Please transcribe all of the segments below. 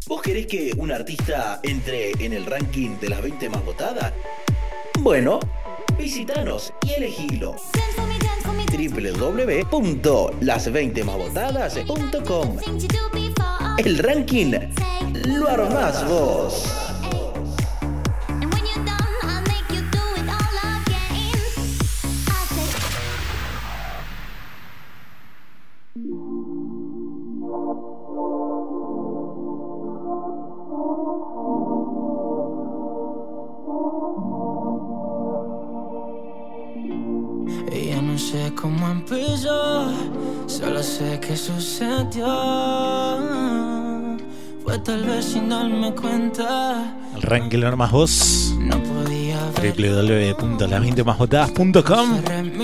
¿Vos querés que un artista entre en el ranking de las 20 más votadas? Bueno, visitanos y elegilo. www.las20másvotadas.com. El ranking lo armás vos. Ella no sé cómo empezó, solo sé que sucedió. Fue tal vez sin darme cuenta. El ranking lo armás vos. No podía ver. www.las20másvotadas.com.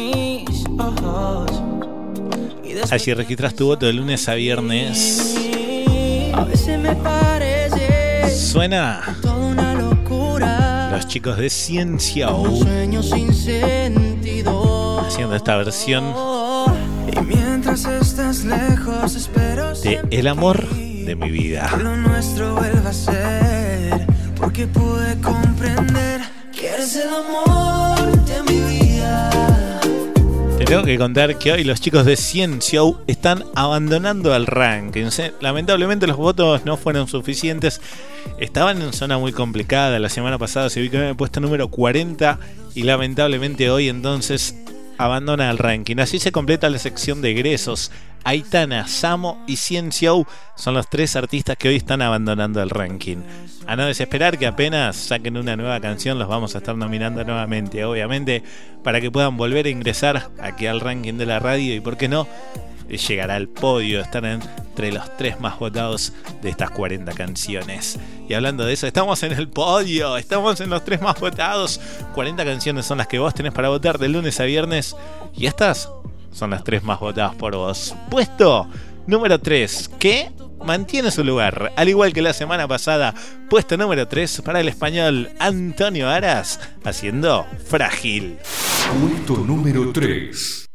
Allí registras tu voto de lunes a viernes. A veces me parece Suena toda una locura. Los chicos de Ciencia Un sueño sin sentido. haciendo esta versión Y mientras estás lejos espero de El amor de mi vida. que lo nuestro vuelva a ser, porque pude comprender que eres el amor de mi vida. Te tengo que contar que hoy los chicos de Ciencia están abandonando el ranking. Lamentablemente los votos no fueron suficientes. Estaban en zona muy complicada. La semana pasada se ubicaron en el puesto número 40 y lamentablemente hoy entonces abandona el ranking. Así se completa la sección de egresos. Aitana, Samo y Ciencia son los tres artistas que hoy están abandonando el ranking. A no desesperar, que apenas saquen una nueva canción los vamos a estar nominando nuevamente, obviamente, para que puedan volver a ingresar aquí al ranking de la radio y, por qué no, llegar al podio, estar entre los tres más votados de estas 40 canciones. Y hablando de eso, estamos en el podio, estamos en los tres más votados. 40 canciones son las que vos tenés para votar de lunes a viernes y estas son las tres más votadas por vos. Puesto número 3, que mantiene su lugar, al igual que la semana pasada. Puesto número 3 para el español Antonio Aras, haciendo Frágil. Puesto número 3.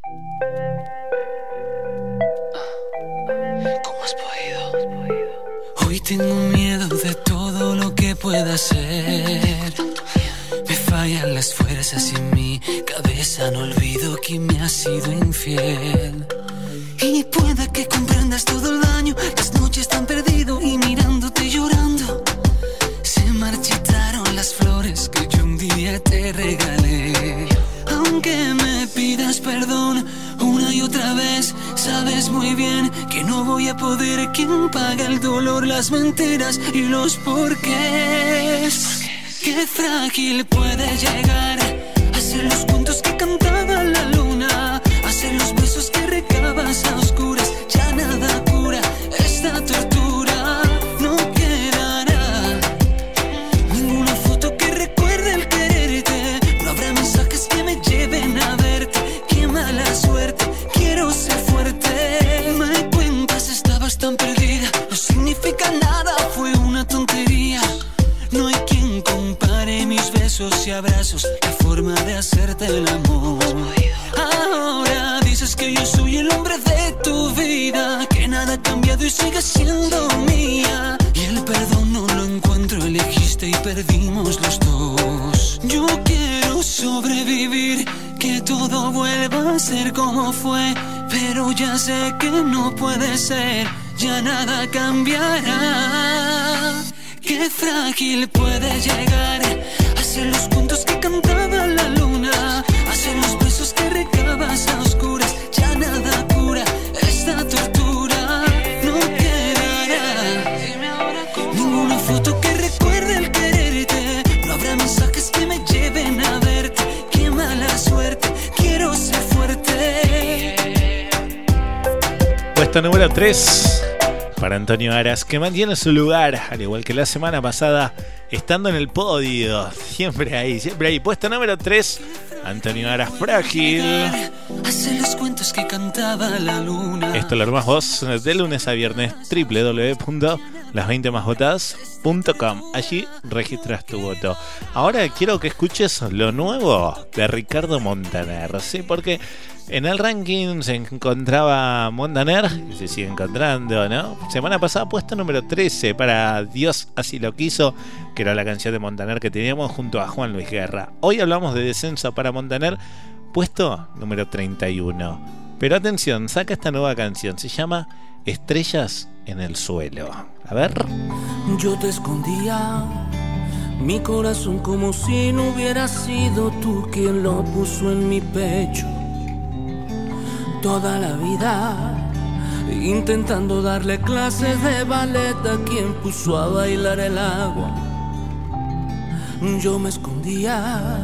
¿Cómo has podido? Hoy tengo miedo de todo lo que pueda ser. Me fallan las fuerzas y en mi cabeza no olvido que me has sido infiel. Y pueda que comprendas todo el daño, las noches tan perdido y mirándote llorando. Se marchitaron las flores que yo un día te regalé. Aunque me pidas perdón una y otra vez, sabes muy bien que no voy a poder. ¿Quién paga el dolor, las mentiras y los porqués? Qué frágil puede llegar a ser los cuentos que cantaba la luna, a ser los besos que recabas a oscuras. Ya nada cura esta tortura, no quedará ninguna foto que recuerde el quererte. No habrá mensajes que me lleven a verte. Qué mala suerte, quiero ser fuerte. Me cuentas, estabas tan perdida, no significa nada, fue una tontería. No hay quien compare mis besos y abrazos, la forma de hacerte el amor. Ahora dices que yo soy el hombre de tu vida, que nada ha cambiado y sigue siendo mía. Y el perdón no lo encuentro, elegiste y perdimos los dos. Yo quiero sobrevivir, que todo vuelva a ser como fue, pero ya sé que no puede ser, ya nada cambiará. Qué frágil puede llegar a ser los cuentos que cantaba la luna, a ser los besos que recabas a oscuras. Ya nada cura esta tortura, no quedará ninguna foto que recuerde el quererte. No habrá mensajes que me lleven a verte. Qué mala suerte, quiero ser fuerte. Puesto número 3 para Antonio Aras, que mantiene su lugar, al igual que la semana pasada, estando en el podio. Siempre ahí, siempre ahí. Puesto número 3, Antonio Aras, Frágil. Hace los cuentos que cantaba la luna. Esto lo armás vos de lunes a viernes, www.las20másvotadas.com. Allí registras tu voto. Ahora quiero que escuches lo nuevo de Ricardo Montaner, ¿sí? Porque En el ranking se encontraba Montaner, que se sigue encontrando, ¿no? Semana pasada puesto número 13 para Dios así lo quiso, que era la canción de Montaner que teníamos junto a Juan Luis Guerra. Hoy hablamos de descenso para Montaner, puesto número 31. Pero atención, saca esta nueva canción, se llama Estrellas en el suelo. A ver. Yo te escondía mi corazón como si no hubiera sido tú quien lo puso en mi pecho. Toda la vida intentando darle clases de ballet a quien puso a bailar el agua. Yo me escondía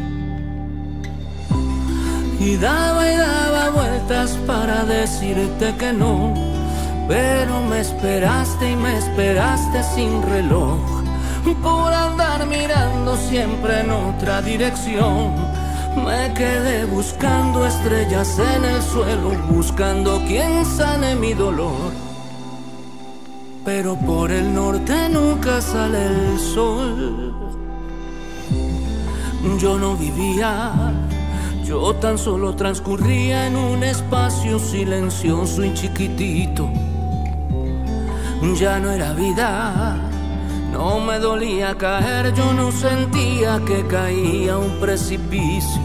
y daba vueltas para decirte que no, pero me esperaste y me esperaste sin reloj, por andar mirando siempre en otra dirección. Me quedé buscando estrellas en el suelo, buscando quien sane mi dolor. Pero por el norte nunca sale el sol. Yo no vivía, yo tan solo transcurría en un espacio silencioso y chiquitito. Ya no era vida, no me dolía caer, yo no sentía que caía a un precipicio,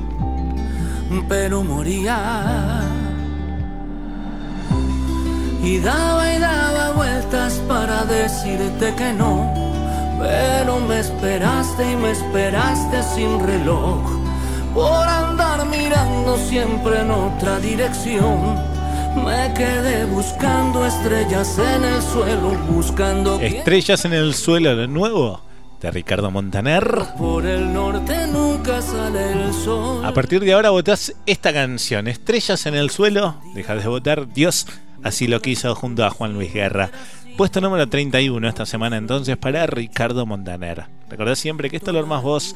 pero moría. Y daba vueltas para decirte que no, pero me esperaste y me esperaste sin reloj, por andar mirando siempre en otra dirección. Me quedé buscando estrellas en el suelo, buscando Estrellas en el suelo, de nuevo, de Ricardo Montaner. Por el norte nunca sale el sol. A partir de ahora votás esta canción, Estrellas en el suelo. Dejas de votar Dios así lo quiso junto a Juan Luis Guerra. Puesto número 31 esta semana entonces para Ricardo Montaner. Recordá siempre que esto lo armás vos,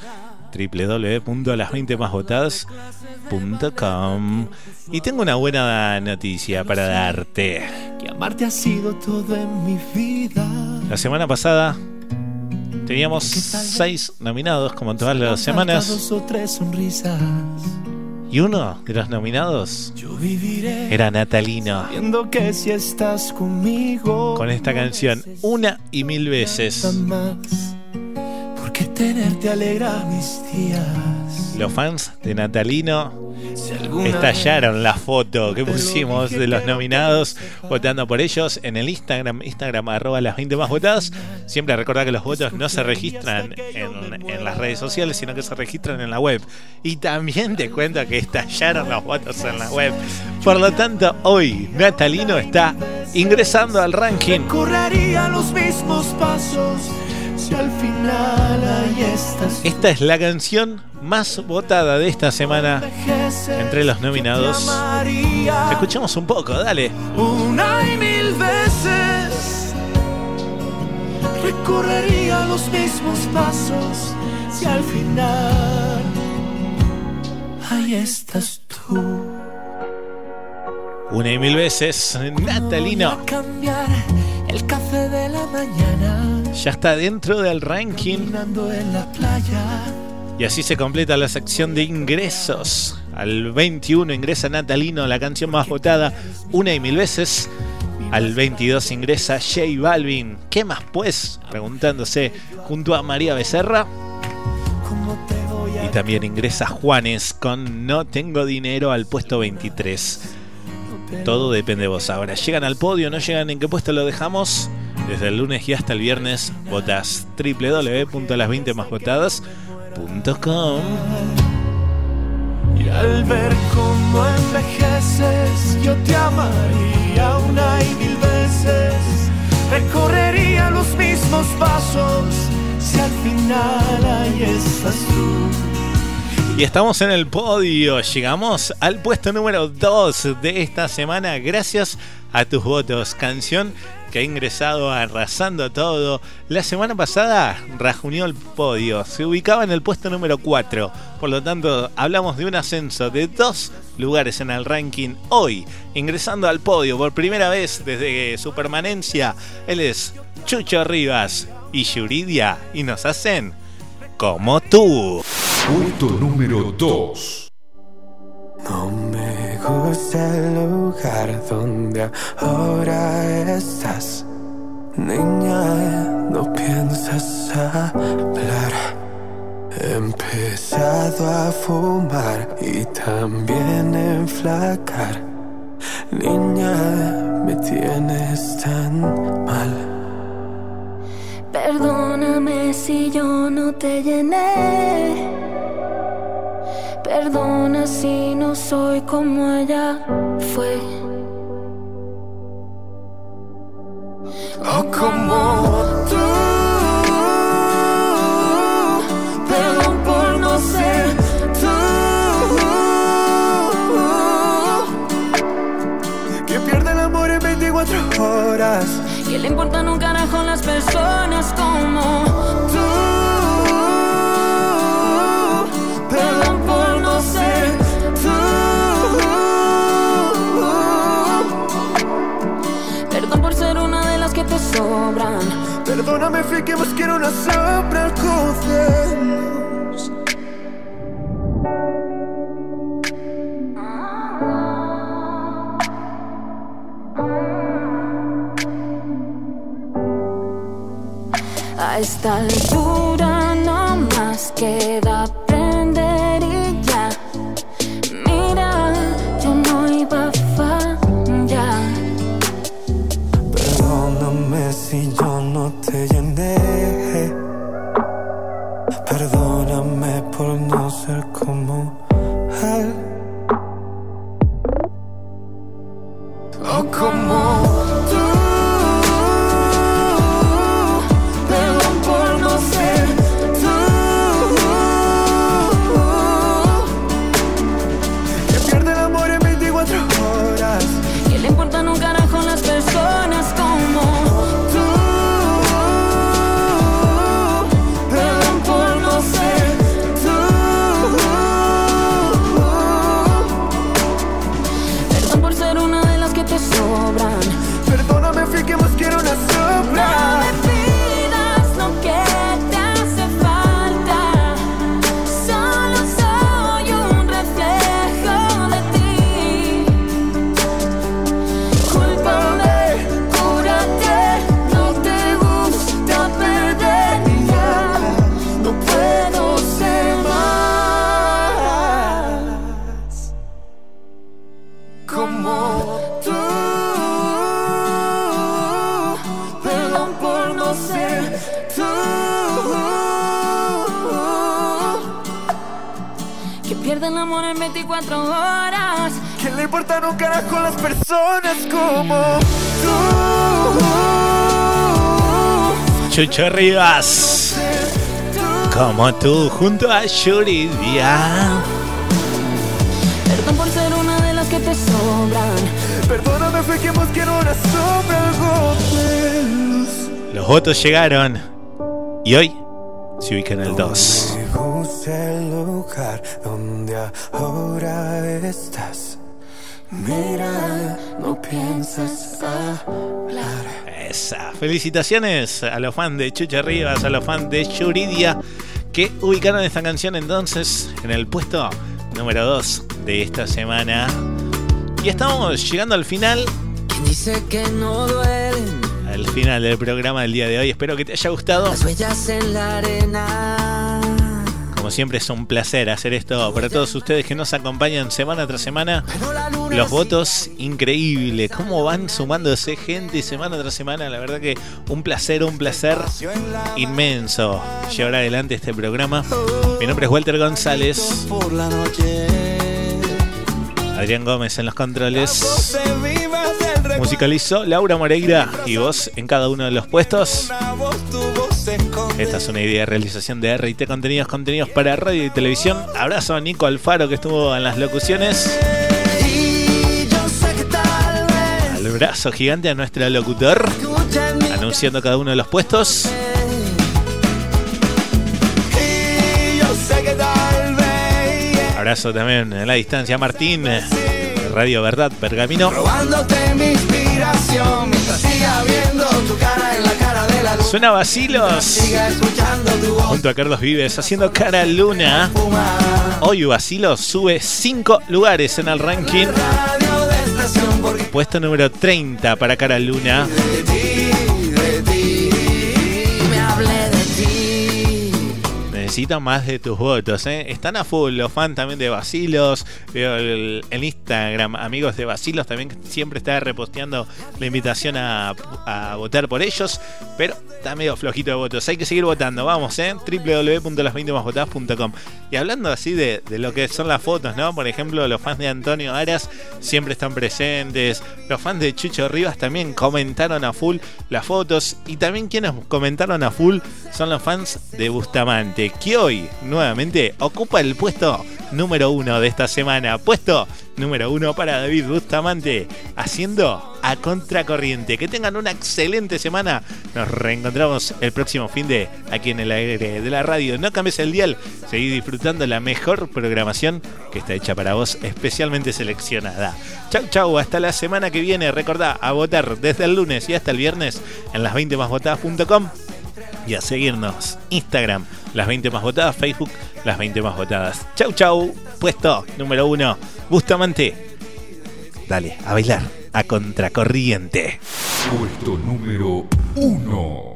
www.las20másvotadas.com. Y tengo una buena noticia para darte. Que amarte ha sido todo en mi vida. La semana pasada teníamos 6 nominados, como todas las semanas. 2 o 3 sonrisas. Y uno de los nominados era Natalino, viendo que si estás conmigo, con esta canción Una y Mil Veces. Porque tenerte alegra mis días. Los fans de Natalino estallaron la foto que pusimos de los nominados votando por ellos en el Instagram @las20másvotadas. Siempre recordá que los votos no se registran en las redes sociales, sino que se registran en la web. Y también te cuento que estallaron los votos en la web. Por lo tanto, hoy Natalino está ingresando al ranking. Correría los mismos pasos si al final ahí estás. Esta es la canción más votada de esta semana entre los nominados. Escuchemos un poco, dale. Una y mil veces recorrería los mismos pasos si al final ahí estás tú. Una y mil veces, Natalino. Voy a cambiar el café de la mañana. Ya está dentro del ranking. Caminando en la playa. Y así se completa la sección de ingresos. Al 21 ingresa Natalino, la canción más votada, Una y Mil Veces. Al 22 ingresa J Balvin. ¿Qué más pues? Preguntándose junto a María Becerra. Y también ingresa Juanes con No Tengo Dinero al puesto 23. Todo depende de vos. Ahora, ¿llegan al podio? ¿No llegan? ¿En qué puesto lo dejamos? Desde el lunes y hasta el viernes votás www.las20másvotadas.com. Y al ver cómo envejeces, yo te amaría una y mil veces. Recorrería los mismos pasos si al final ahí estás tú. Y estamos en el podio, llegamos al puesto número 2 de esta semana gracias a tus votos. Canción que ha ingresado arrasando todo. La semana pasada rajuneó el podio, se ubicaba en el puesto número 4. Por lo tanto, hablamos de un ascenso de 2 lugares en el ranking. Hoy, ingresando al podio por primera vez desde su permanencia, él es Chucho Rivas y Yuridia, y nos hacen Como Tú. Puesto número 2. No me gusta el lugar donde ahora estás. Niña, no piensas hablar. He empezado a fumar y también enflacar. Niña, me tienes tan mal. Perdóname si yo no te llené. Perdona si no soy como ella fue. O como tú. Perdón por no ser tú. Que pierde el amor en 24 horas. Que le importan un carajo las personas como tú. Perdón por no ser tú. Perdón por ser una de las que te sobran. Perdóname, fui que busqué una sombra al conocernos. A esta altura no más queda aprender y ya. Mira, yo no iba a fallar. Perdóname si yo no te llené. Perdóname por no ser como él. O como tú. Perdón por no ser tú. Que pierde el amor en 24 horas. Que le importan un carajo las personas como Tú. Perdón por no ser tú. perdón por ser una de las que te sobran. Perdóname, fui que busqué una sombra. No me pidas lo que te hace falta. Solo soy un reflejo de ti. Cúlpame, cúrate, no te gusta perder ya. No puedo ser más como tú. Perdón por no ser tú. Que pierde el amor en 24 horas. Que le importan un carajo a las personas como tú. Chucho Rivas, como tú, junto a Yuridia. Perdón por ser una de las que te sobran. Perdóname, fue que busqué una sombra, algo de luz. Los votos llegaron y hoy se ubica en el 2. Me gusta el lugar donde ahora estás. Mira, no piensas hablar. Esa. Felicitaciones a los fans de Chucho Rivas, a los fans de Yuridia, que ubicaron esta canción entonces en el puesto número 2 de esta semana. Y estamos llegando al final. Quien dice que no duelen Al final del programa del día de hoy. Espero que te haya gustado. las huellas en la arena. Como siempre es un placer hacer esto para todos ustedes que nos acompañan semana tras semana. Los votos, increíble. Cómo van sumándose gente semana tras semana. La verdad que un placer inmenso llevar adelante este programa. Mi nombre es Walter González. Adrián Gómez en los controles. Musicalizó Laura Moreira y vos en cada uno de los puestos. Esta es una idea de realización de RT Contenidos para radio y televisión. Abrazo a Nico Alfaro, que estuvo en las locuciones. Al brazo gigante a nuestro locutor, anunciando cada uno de los puestos. Abrazo también a la distancia a Martín, de Radio Verdad Pergamino. Suena Vacilos junto a Carlos Vives haciendo Cara Luna. Hoy Vacilos sube 5 lugares en el ranking. Puesto número 30 para Cara Luna. Necesitan más de tus votos, ¿eh? Están a full los fans también de Vacilos. Veo el Instagram, amigos de Vacilos, también que siempre está reposteando la invitación a votar por ellos. Pero está medio flojito de votos. Hay que seguir votando, vamos, www.las20másvotadas.com. Y hablando así de lo que son las fotos, ¿no? Por ejemplo, los fans de Antonio Aras siempre están presentes. Los fans de Chucho Rivas también comentaron a full las fotos. Y también quienes comentaron a full son los fans de Bustamante, que hoy nuevamente ocupa el puesto número 1 de esta semana. Puesto número 1 para David Bustamante, haciendo A Contracorriente. Que tengan una excelente semana. Nos reencontramos el próximo fin de aquí en el aire de la radio. No cambies el dial, seguí disfrutando la mejor programación que está hecha para vos, especialmente seleccionada. Chau, chau, hasta la semana que viene. Recordá a votar desde el lunes y hasta el viernes en las20másvotadas.com. Y a seguirnos Instagram, Las 20 Más Votadas, Facebook, Las 20 Más Votadas. Chau, chau. Puesto número 1, Bustamante. Dale, a bailar A Contracorriente. Puesto número 1.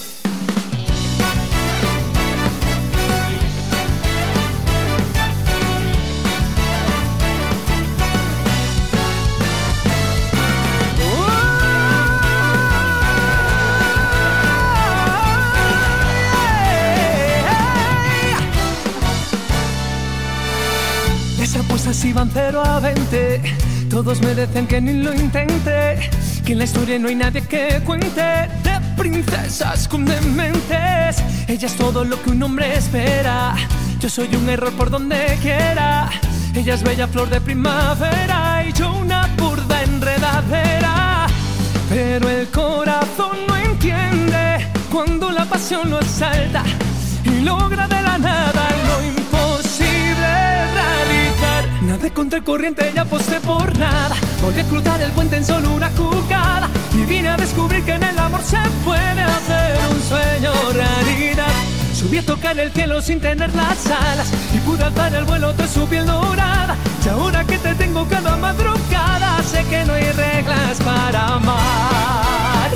Apuestas iban 0 a 20. Todos merecen que ni lo intente. Que en la historia no hay nadie que cuente de princesas con dementes. Ella es todo lo que un hombre espera. Yo soy un error por donde quiera. Ella es bella flor de primavera y yo una burda enredadera. Pero el corazón no entiende cuando la pasión lo asalta y logra de la nada lo imposible realizar. Nadé contra el corriente y aposté por nada. Volví a cruzar el puente en solo una jugada y vine a descubrir que en el amor se puede hacer un sueño realidad. Subí a tocar el cielo sin tener las alas y pude alzar el vuelo de su piel dorada. Y ahora que te tengo cada madrugada, sé que no hay reglas para amar.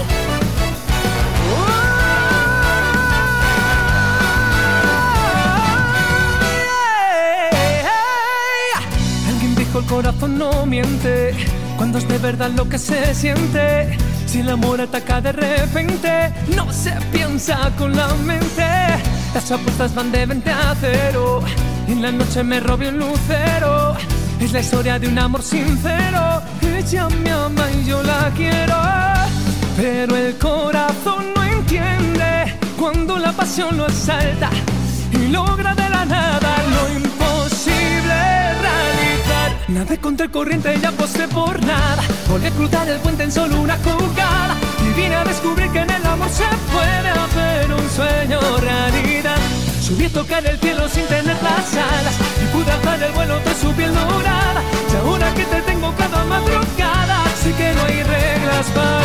Alguien dijo el corazón no miente cuando es de verdad lo que se siente. Si el amor ataca de repente, no se piensa con la mente. Las apuestas van de 20 a 0 y en la noche me robé un lucero. Es la historia de un amor sincero. Ella me ama y yo la quiero. Pero el corazón no entiende cuando la pasión lo asalta y logra de la nada lo imposible realizar. Nadé contra el corriente y aposté por nada. Volví a cruzar el puente en solo una jugada y vine a descubrir que en el amor se puede hacer un sueño realidad. Subí a tocar el cielo sin tener las alas y pude alzar el vuelo de su piel dorada. Y ahora que te tengo cada madrugada, sé que no hay reglas para